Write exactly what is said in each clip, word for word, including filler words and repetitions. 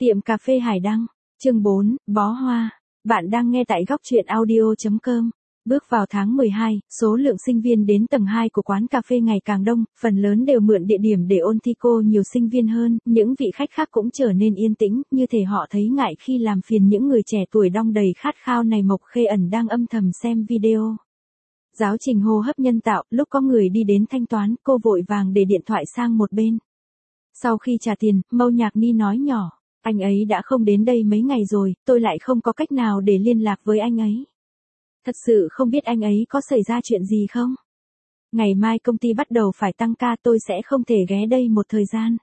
Tiệm cà phê Hải Đăng, chương bốn, bó hoa. Bạn đang nghe tại góc truyện audio chấm com. Bước vào tháng mười hai, số lượng sinh viên đến tầng hai của quán cà phê ngày càng đông, phần lớn đều mượn địa điểm để ôn thi cô nhiều sinh viên hơn, những vị khách khác cũng trở nên yên tĩnh, như thể họ thấy ngại khi làm phiền những người trẻ tuổi đong đầy khát khao này. Mộc Khê Ẩn đang âm thầm xem video giáo trình hô hấp nhân tạo, lúc có người đi đến thanh toán, cô vội vàng để điện thoại sang một bên. Sau khi trả tiền, Mâu Nhạc Ni nói nhỏ, anh ấy đã không đến đây mấy ngày rồi, tôi lại không có cách nào để liên lạc với anh ấy. Thật sự không biết anh ấy có xảy ra chuyện gì không? Ngày mai công ty bắt đầu phải tăng ca, tôi sẽ không thể ghé đây một thời gian.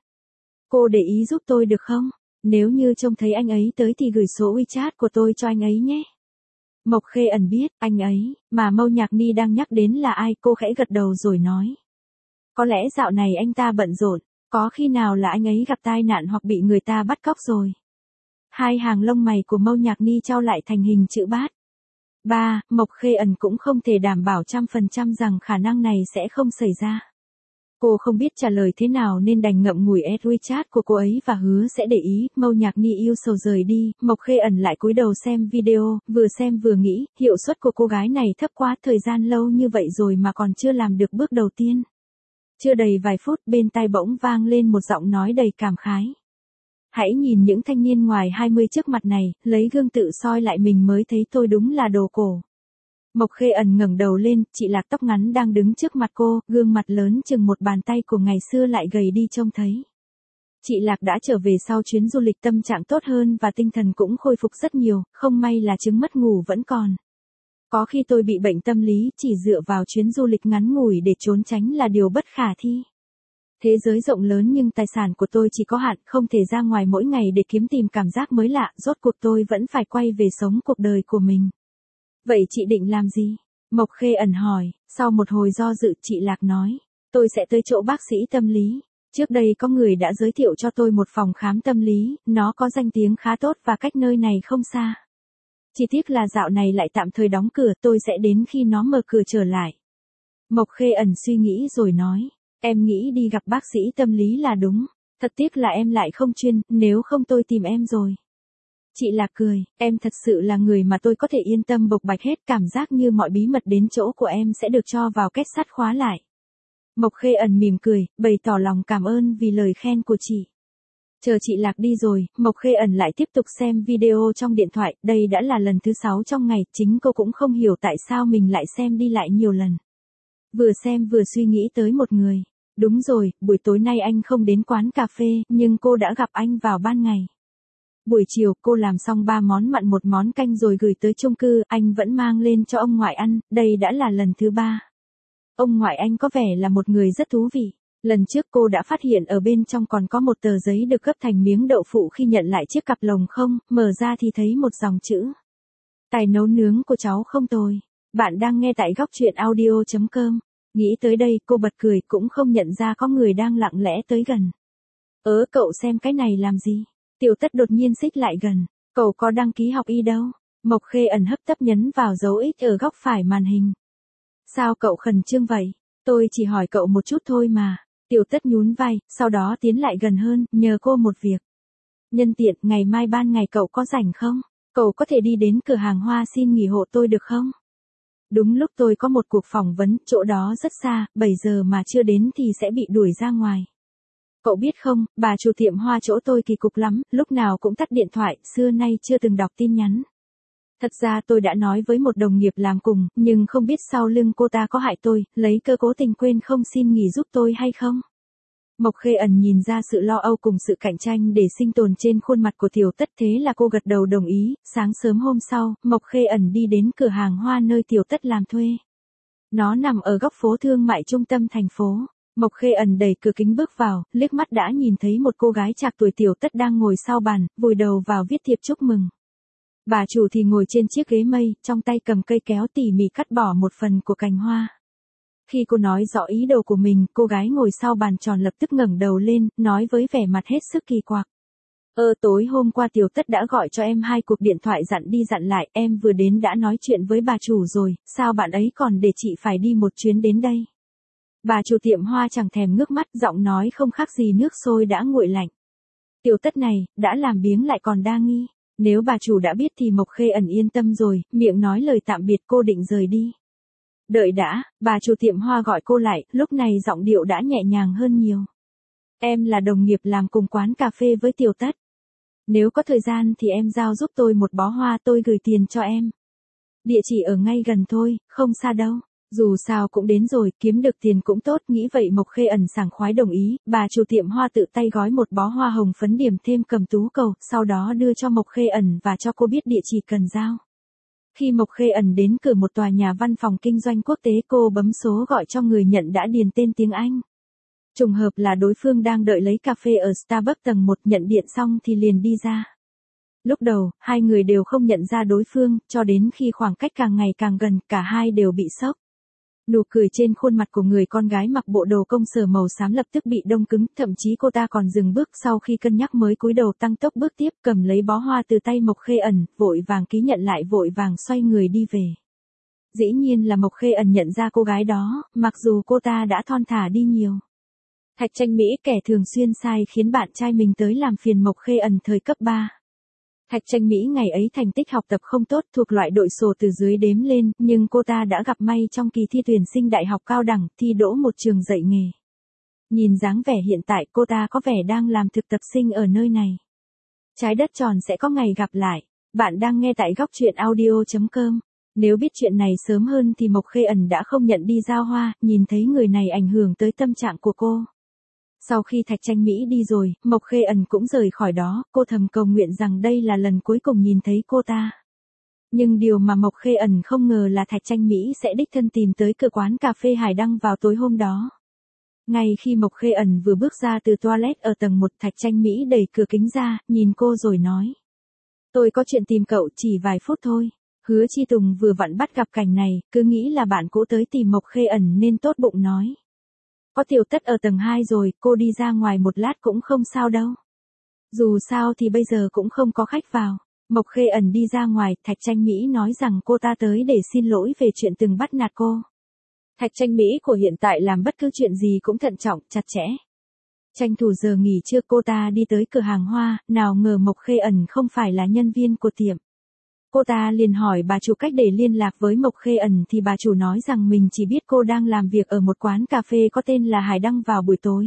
Cô để ý giúp tôi được không? Nếu như trông thấy anh ấy tới thì gửi số WeChat của tôi cho anh ấy nhé. Mộc Khê Ẩn biết, anh ấy, mà Mâu Nhạc Ni đang nhắc đến là ai, cô khẽ gật đầu rồi nói. Có lẽ dạo này anh ta bận rộn, có khi nào là anh ấy gặp tai nạn hoặc bị người ta bắt cóc rồi. Hai hàng lông mày của Mâu Nhạc Ni trao lại thành hình chữ bát. Ba, Mộc Khê Ẩn cũng không thể đảm bảo trăm phần trăm rằng khả năng này sẽ không xảy ra. Cô không biết trả lời thế nào nên đành ngậm ngùi add WeChat của cô ấy và hứa sẽ để ý. Mâu Nhạc Ni yêu sầu rời đi, Mộc Khê Ẩn lại cúi đầu xem video, vừa xem vừa nghĩ, hiệu suất của cô gái này thấp quá, thời gian lâu như vậy rồi mà còn chưa làm được bước đầu tiên. Chưa đầy vài phút, bên tai bỗng vang lên một giọng nói đầy cảm khái. Hãy nhìn những thanh niên ngoài hai mươi trước mặt này, lấy gương tự soi lại mình mới thấy tôi đúng là đồ cổ. Mộc Khê Ẩn ngẩng đầu lên, chị Lạc tóc ngắn đang đứng trước mặt cô, gương mặt lớn chừng một bàn tay của ngày xưa lại gầy đi trông thấy. Chị Lạc đã trở về sau chuyến du lịch, tâm trạng tốt hơn và tinh thần cũng khôi phục rất nhiều, không may là chứng mất ngủ vẫn còn. Có khi tôi bị bệnh tâm lý, chỉ dựa vào chuyến du lịch ngắn ngủi để trốn tránh là điều bất khả thi. Thế giới rộng lớn nhưng tài sản của tôi chỉ có hạn, không thể ra ngoài mỗi ngày để kiếm tìm cảm giác mới lạ, rốt cuộc tôi vẫn phải quay về sống cuộc đời của mình. Vậy chị định làm gì? Mộc Khê Ẩn hỏi, sau một hồi do dự chị Lạc nói, tôi sẽ tới chỗ bác sĩ tâm lý. Trước đây có người đã giới thiệu cho tôi một phòng khám tâm lý, nó có danh tiếng khá tốt và cách nơi này không xa. Chỉ tiếc là dạo này lại tạm thời đóng cửa, tôi sẽ đến khi nó mở cửa trở lại. Mộc Khê Ẩn suy nghĩ rồi nói, em nghĩ đi gặp bác sĩ tâm lý là đúng, thật tiếc là em lại không chuyên, nếu không tôi tìm em rồi. Chị Lạc cười, em thật sự là người mà tôi có thể yên tâm bộc bạch hết, cảm giác như mọi bí mật đến chỗ của em sẽ được cho vào két sắt khóa lại. Mộc Khê Ẩn mỉm cười, bày tỏ lòng cảm ơn vì lời khen của chị. Chờ chị Lạc đi rồi, Mộc Khê Ẩn lại tiếp tục xem video trong điện thoại, đây đã là lần thứ sáu trong ngày, chính cô cũng không hiểu tại sao mình lại xem đi lại nhiều lần. Vừa xem vừa suy nghĩ tới một người. Đúng rồi, buổi tối nay anh không đến quán cà phê, nhưng cô đã gặp anh vào ban ngày. Buổi chiều, cô làm xong ba món mặn một món canh rồi gửi tới chung cư, anh vẫn mang lên cho ông ngoại ăn, đây đã là lần thứ ba. Ông ngoại anh có vẻ là một người rất thú vị. Lần trước cô đã phát hiện ở bên trong còn có một tờ giấy được gấp thành miếng đậu phụ khi nhận lại chiếc cặp lồng không, mở ra thì thấy một dòng chữ. Tài nấu nướng của cháu không tồi. Bạn đang nghe tại góc truyện audio chấm com. Nghĩ tới đây, cô bật cười, cũng không nhận ra có người đang lặng lẽ tới gần. Ớ, cậu xem cái này làm gì? Tiểu Tất đột nhiên xích lại gần. Cậu có đăng ký học y đâu? Mộc Khê Ẩn hấp tấp nhấn vào dấu X ở góc phải màn hình. Sao cậu khẩn trương vậy? Tôi chỉ hỏi cậu một chút thôi mà. Tiểu Tất nhún vai, sau đó tiến lại gần hơn, nhờ cô một việc. Nhân tiện, ngày mai ban ngày cậu có rảnh không? Cậu có thể đi đến cửa hàng hoa xin nghỉ hộ tôi được không? Đúng lúc tôi có một cuộc phỏng vấn, chỗ đó rất xa, bảy giờ mà chưa đến thì sẽ bị đuổi ra ngoài. Cậu biết không, bà chủ tiệm hoa chỗ tôi kỳ cục lắm, lúc nào cũng tắt điện thoại, xưa nay chưa từng đọc tin nhắn. Thật ra tôi đã nói với một đồng nghiệp làm cùng, nhưng không biết sau lưng cô ta có hại tôi, lấy cơ cố tình quên không xin nghỉ giúp tôi hay không. Mộc Khê Ẩn nhìn ra sự lo âu cùng sự cạnh tranh để sinh tồn trên khuôn mặt của Tiểu Tất, thế là cô gật đầu đồng ý. Sáng sớm hôm sau, Mộc Khê Ẩn đi đến cửa hàng hoa nơi Tiểu Tất làm thuê. Nó nằm ở góc phố thương mại trung tâm thành phố. Mộc Khê Ẩn đẩy cửa kính bước vào, liếc mắt đã nhìn thấy một cô gái trạc tuổi Tiểu Tất đang ngồi sau bàn, vùi đầu vào viết thiệp chúc mừng. Bà chủ thì ngồi trên chiếc ghế mây, trong tay cầm cây kéo tỉ mỉ cắt bỏ một phần của cành hoa. Khi cô nói rõ ý đồ của mình, cô gái ngồi sau bàn tròn lập tức ngẩng đầu lên, nói với vẻ mặt hết sức kỳ quặc. Ơ tối hôm qua Tiểu Tất đã gọi cho em hai cuộc điện thoại dặn đi dặn lại, em vừa đến đã nói chuyện với bà chủ rồi, sao bạn ấy còn để chị phải đi một chuyến đến đây? Bà chủ tiệm hoa chẳng thèm ngước mắt, giọng nói không khác gì nước sôi đã nguội lạnh. Tiểu Tất này, đã làm biếng lại còn đa nghi. Nếu bà chủ đã biết thì Mộc Khê Ẩn yên tâm rồi, miệng nói lời tạm biệt cô định rời đi. Đợi đã, bà chủ tiệm hoa gọi cô lại, lúc này giọng điệu đã nhẹ nhàng hơn nhiều. Em là đồng nghiệp làm cùng quán cà phê với Tiểu Tất. Nếu có thời gian thì em giao giúp tôi một bó hoa, tôi gửi tiền cho em. Địa chỉ ở ngay gần thôi, không xa đâu. Dù sao cũng đến rồi, kiếm được tiền cũng tốt, nghĩ vậy Mộc Khê Ẩn sảng khoái đồng ý, bà chủ tiệm hoa tự tay gói một bó hoa hồng phấn điểm thêm cầm tú cầu, sau đó đưa cho Mộc Khê Ẩn và cho cô biết địa chỉ cần giao. Khi Mộc Khê Ẩn đến cửa một tòa nhà văn phòng kinh doanh quốc tế, cô bấm số gọi cho người nhận đã điền tên tiếng Anh. Trùng hợp là đối phương đang đợi lấy cà phê ở Starbucks tầng một, nhận điện xong thì liền đi ra. Lúc đầu, hai người đều không nhận ra đối phương, cho đến khi khoảng cách càng ngày càng gần, cả hai đều bị sốc. Nụ cười trên khuôn mặt của người con gái mặc bộ đồ công sở màu xám lập tức bị đông cứng, thậm chí cô ta còn dừng bước, sau khi cân nhắc mới cúi đầu tăng tốc bước tiếp, cầm lấy bó hoa từ tay Mộc Khê Ẩn, vội vàng ký nhận lại, vội vàng xoay người đi về. Dĩ nhiên là Mộc Khê Ẩn nhận ra cô gái đó, mặc dù cô ta đã thon thả đi nhiều. Thạch Tranh Mỹ, kẻ thường xuyên sai khiến bạn trai mình tới làm phiền Mộc Khê Ẩn thời cấp ba. Thạch Tranh Mỹ ngày ấy thành tích học tập không tốt, thuộc loại đội sổ từ dưới đếm lên, nhưng cô ta đã gặp may trong kỳ thi tuyển sinh đại học cao đẳng, thi đỗ một trường dạy nghề. Nhìn dáng vẻ hiện tại, cô ta có vẻ đang làm thực tập sinh ở nơi này. Trái đất tròn sẽ có ngày gặp lại. Bạn đang nghe tại góc truyện audio chấm com. Nếu biết chuyện này sớm hơn thì Mộc Khê Ẩn đã không nhận đi giao hoa, nhìn thấy người này ảnh hưởng tới tâm trạng của cô. Sau khi Thạch Tranh Mỹ đi rồi, Mộc Khê Ẩn cũng rời khỏi đó, cô thầm cầu nguyện rằng đây là lần cuối cùng nhìn thấy cô ta. Nhưng điều mà Mộc Khê Ẩn không ngờ là Thạch Tranh Mỹ sẽ đích thân tìm tới cửa quán cà phê Hải Đăng vào tối hôm đó. Ngay khi Mộc Khê Ẩn vừa bước ra từ toilet ở tầng một, Thạch Tranh Mỹ đẩy cửa kính ra, nhìn cô rồi nói. Tôi có chuyện tìm cậu, chỉ vài phút thôi. Hứa Chi Tùng vừa vặn bắt gặp cảnh này, cứ nghĩ là bạn cũ tới tìm Mộc Khê Ẩn nên tốt bụng nói. Có Tiểu Tất ở tầng hai rồi, cô đi ra ngoài một lát cũng không sao đâu. Dù sao thì bây giờ cũng không có khách vào. Mộc Khê Ẩn đi ra ngoài, Thạch Tranh Mỹ nói rằng cô ta tới để xin lỗi về chuyện từng bắt nạt cô. Thạch Tranh Mỹ của hiện tại làm bất cứ chuyện gì cũng thận trọng, chặt chẽ. Tranh thủ giờ nghỉ trưa cô ta đi tới cửa hàng hoa, nào ngờ Mộc Khê Ẩn không phải là nhân viên của tiệm. Cô ta liền hỏi bà chủ cách để liên lạc với Mộc Khê Ẩn thì bà chủ nói rằng mình chỉ biết cô đang làm việc ở một quán cà phê có tên là Hải Đăng vào buổi tối.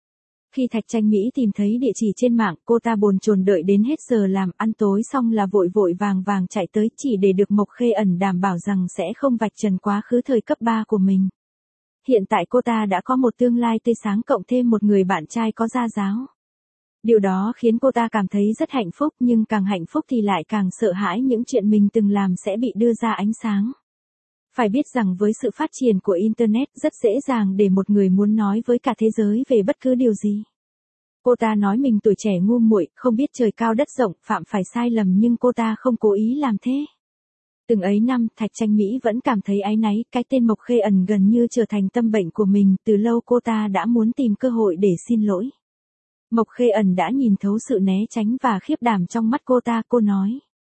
Khi Thạch Tranh Mỹ tìm thấy địa chỉ trên mạng, cô ta bồn chồn đợi đến hết giờ làm, ăn tối xong là vội vội vàng vàng chạy tới chỉ để được Mộc Khê Ẩn đảm bảo rằng sẽ không vạch trần quá khứ thời cấp ba của mình. Hiện tại cô ta đã có một tương lai tươi sáng cộng thêm một người bạn trai có gia giáo. Điều đó khiến cô ta cảm thấy rất hạnh phúc, nhưng càng hạnh phúc thì lại càng sợ hãi những chuyện mình từng làm sẽ bị đưa ra ánh sáng. Phải biết rằng với sự phát triển của Internet rất dễ dàng để một người muốn nói với cả thế giới về bất cứ điều gì. Cô ta nói mình tuổi trẻ ngu muội, không biết trời cao đất rộng, phạm phải sai lầm nhưng cô ta không cố ý làm thế. Từng ấy năm, Thạch Tranh Mỹ vẫn cảm thấy áy náy, cái tên Mộc Khê Ẩn gần như trở thành tâm bệnh của mình, từ lâu cô ta đã muốn tìm cơ hội để xin lỗi. Mộc Khê Ẩn đã nhìn thấu sự né tránh và khiếp đảm trong mắt cô ta, cô nói.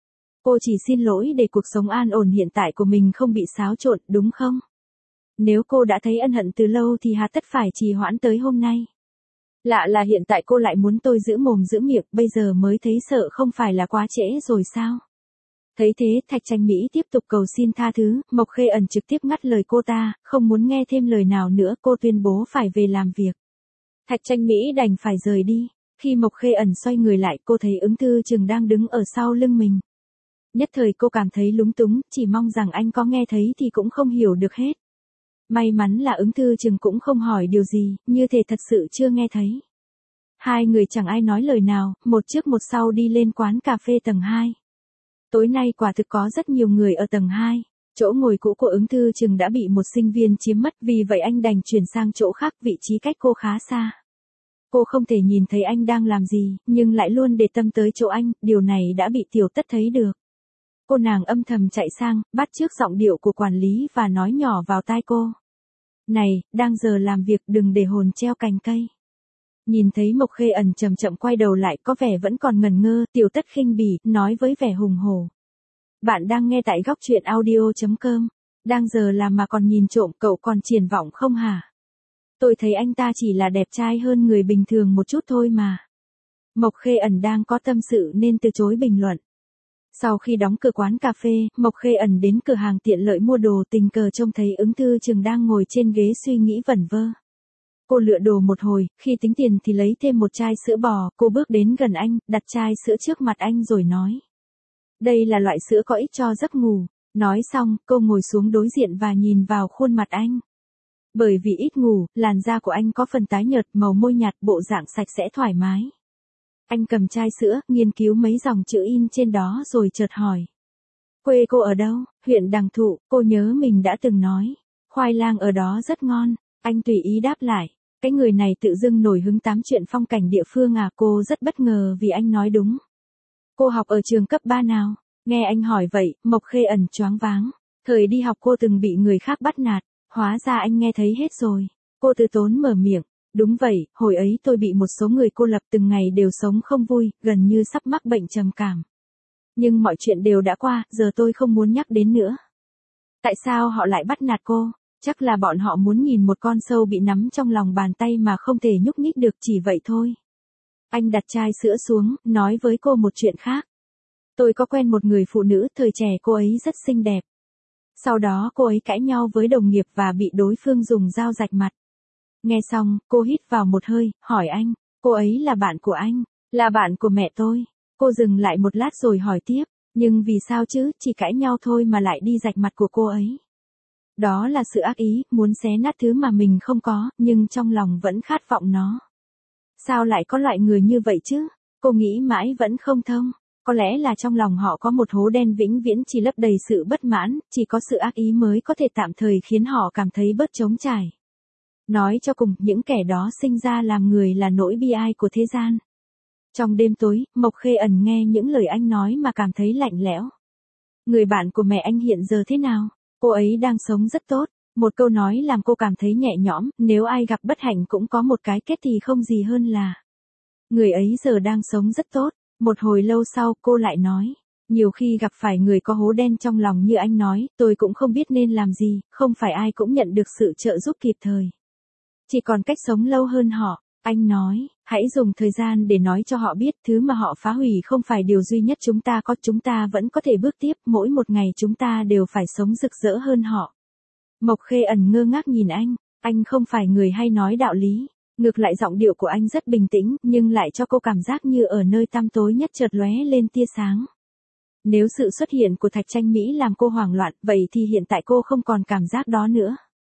Cô chỉ xin lỗi để cuộc sống an ổn hiện tại của mình không bị xáo trộn, đúng không? Nếu cô đã thấy ân hận từ lâu thì hà tất phải trì hoãn tới hôm nay. Lạ là hiện tại cô lại muốn tôi giữ mồm giữ miệng, bây giờ mới thấy sợ không phải là quá trễ rồi sao? Thấy thế, Thạch Tranh Mỹ tiếp tục cầu xin tha thứ, Mộc Khê Ẩn trực tiếp ngắt lời cô ta, không muốn nghe thêm lời nào nữa, cô tuyên bố phải về làm việc. Thạch Tranh Mỹ đành phải rời đi. Khi Mộc Khê Ẩn xoay người lại, cô thấy Ứng Thư Trừng đang đứng ở sau lưng mình. Nhất thời cô cảm thấy lúng túng, chỉ mong rằng anh có nghe thấy thì cũng không hiểu được hết. May mắn là Ứng Thư Trừng cũng không hỏi điều gì, như thể thật sự chưa nghe thấy. Hai người chẳng ai nói lời nào, một trước một sau đi lên quán cà phê tầng hai. Tối nay quả thực có rất nhiều người ở tầng hai. Chỗ ngồi cũ của Ứng Thư Trừng đã bị một sinh viên chiếm mất, vì vậy anh đành chuyển sang chỗ khác, vị trí cách cô khá xa. Cô không thể nhìn thấy anh đang làm gì, nhưng lại luôn để tâm tới chỗ anh, điều này đã bị Tiểu Tất thấy được. Cô nàng âm thầm chạy sang, bắt chước giọng điệu của quản lý và nói nhỏ vào tai cô. Này, đang giờ làm việc, đừng để hồn treo cành cây. Nhìn thấy Mộc Khê Ẩn chậm chậm quay đầu lại, có vẻ vẫn còn ngần ngơ, Tiểu Tất khinh bỉ, nói với vẻ hùng hổ. Bạn đang nghe tại góc truyện audio chấm com. Đang giờ làm mà còn nhìn trộm, cậu còn triển vọng không hả? Tôi thấy anh ta chỉ là đẹp trai hơn người bình thường một chút thôi mà. Mộc Khê Ẩn đang có tâm sự nên từ chối bình luận. Sau khi đóng cửa quán cà phê, Mộc Khê Ẩn đến cửa hàng tiện lợi mua đồ, tình cờ trông thấy Ứng Thư Trường đang ngồi trên ghế suy nghĩ vẩn vơ. Cô lựa đồ một hồi, khi tính tiền thì lấy thêm một chai sữa bò, cô bước đến gần anh, đặt chai sữa trước mặt anh rồi nói. Đây là loại sữa có ích cho giấc ngủ. Nói xong, cô ngồi xuống đối diện và nhìn vào khuôn mặt anh. Bởi vì ít ngủ, làn da của anh có phần tái nhợt, màu môi nhạt, bộ dạng sạch sẽ thoải mái. Anh cầm chai sữa, nghiên cứu mấy dòng chữ in trên đó rồi chợt hỏi. Quê cô ở đâu? Huyện Đằng Thụ, cô nhớ mình đã từng nói. Khoai lang ở đó rất ngon. Anh tùy ý đáp lại. Cái người này tự dưng nổi hứng tám chuyện phong cảnh địa phương à, cô rất bất ngờ vì anh nói đúng. Cô học ở trường cấp ba nào? Nghe anh hỏi vậy, Mộc Khê Ẩn choáng váng. Thời đi học cô từng bị người khác bắt nạt, hóa ra anh nghe thấy hết rồi. Cô từ tốn mở miệng. Đúng vậy, hồi ấy tôi bị một số người cô lập, từng ngày đều sống không vui, gần như sắp mắc bệnh trầm cảm. Nhưng mọi chuyện đều đã qua, giờ tôi không muốn nhắc đến nữa. Tại sao họ lại bắt nạt cô? Chắc là bọn họ muốn nhìn một con sâu bị nắm trong lòng bàn tay mà không thể nhúc nhích được, chỉ vậy thôi. Anh đặt chai sữa xuống, nói với cô một chuyện khác. Tôi có quen một người phụ nữ, thời trẻ cô ấy rất xinh đẹp. Sau đó cô ấy cãi nhau với đồng nghiệp và bị đối phương dùng dao rạch mặt. Nghe xong, cô hít vào một hơi, hỏi anh, cô ấy là bạn của anh, là bạn của mẹ tôi. Cô dừng lại một lát rồi hỏi tiếp, nhưng vì sao chứ, chỉ cãi nhau thôi mà lại đi rạch mặt của cô ấy. Đó là sự ác ý, muốn xé nát thứ mà mình không có, nhưng trong lòng vẫn khát vọng nó. Sao lại có loại người như vậy chứ? Cô nghĩ mãi vẫn không thông. Có lẽ là trong lòng họ có một hố đen vĩnh viễn chỉ lấp đầy sự bất mãn, chỉ có sự ác ý mới có thể tạm thời khiến họ cảm thấy bớt trống trải. Nói cho cùng, những kẻ đó sinh ra làm người là nỗi bi ai của thế gian. Trong đêm tối, Mộc Khê Ẩn nghe những lời anh nói mà cảm thấy lạnh lẽo. Người bạn của mẹ anh hiện giờ thế nào? Cô ấy đang sống rất tốt. Một câu nói làm cô cảm thấy nhẹ nhõm, nếu ai gặp bất hạnh cũng có một cái kết thì không gì hơn là. Người ấy giờ đang sống rất tốt. Một hồi lâu sau cô lại nói. Nhiều khi gặp phải người có hố đen trong lòng như anh nói, tôi cũng không biết nên làm gì, không phải ai cũng nhận được sự trợ giúp kịp thời. Chỉ còn cách sống lâu hơn họ. Anh nói, hãy dùng thời gian để nói cho họ biết thứ mà họ phá hủy không phải điều duy nhất chúng ta có, chúng ta vẫn có thể bước tiếp, mỗi một ngày chúng ta đều phải sống rực rỡ hơn họ. Mộc Khê Ẩn ngơ ngác nhìn anh, anh không phải người hay nói đạo lý, ngược lại giọng điệu của anh rất bình tĩnh, nhưng lại cho cô cảm giác như ở nơi tăm tối nhất chợt lóe lên tia sáng. Nếu sự xuất hiện của Thạch Tranh Mỹ làm cô hoảng loạn, vậy thì hiện tại cô không còn cảm giác đó nữa.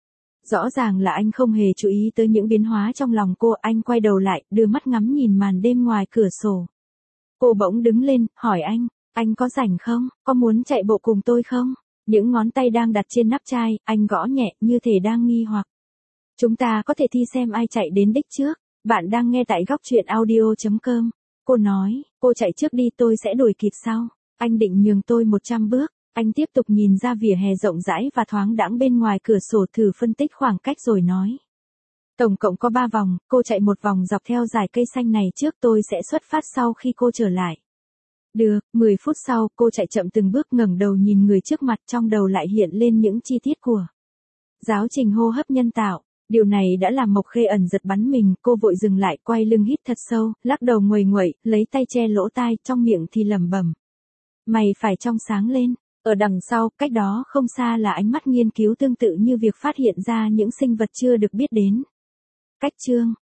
Rõ ràng là anh không hề chú ý tới những biến hóa trong lòng cô, anh quay đầu lại, đưa mắt ngắm nhìn màn đêm ngoài cửa sổ. Cô bỗng đứng lên, hỏi anh, anh có rảnh không, có muốn chạy bộ cùng tôi không? Những ngón tay đang đặt trên nắp chai, anh gõ nhẹ như thể đang nghi hoặc. Chúng ta có thể thi xem ai chạy đến đích trước, bạn đang nghe tại góc truyện audio chấm com. Cô nói, cô chạy trước đi tôi sẽ đuổi kịp sau. Anh định nhường tôi một trăm bước. Anh tiếp tục nhìn ra vỉa hè rộng rãi và thoáng đãng bên ngoài cửa sổ thử phân tích khoảng cách rồi nói. Tổng cộng có ba vòng, cô chạy một vòng dọc theo dải cây xanh này trước, tôi sẽ xuất phát sau khi cô trở lại. Được, mười phút sau, cô chạy chậm từng bước, ngẩng đầu nhìn người trước mặt, trong đầu lại hiện lên những chi tiết của giáo trình hô hấp nhân tạo. Điều này đã làm Mộc Khê Ẩn giật bắn mình, cô vội dừng lại, quay lưng hít thật sâu, lắc đầu nguầy nguậy, lấy tay che lỗ tai, trong miệng thì lẩm bẩm. Mày phải trong sáng lên. Ở đằng sau, cách đó không xa là ánh mắt nghiên cứu tương tự như việc phát hiện ra những sinh vật chưa được biết đến. Cách chương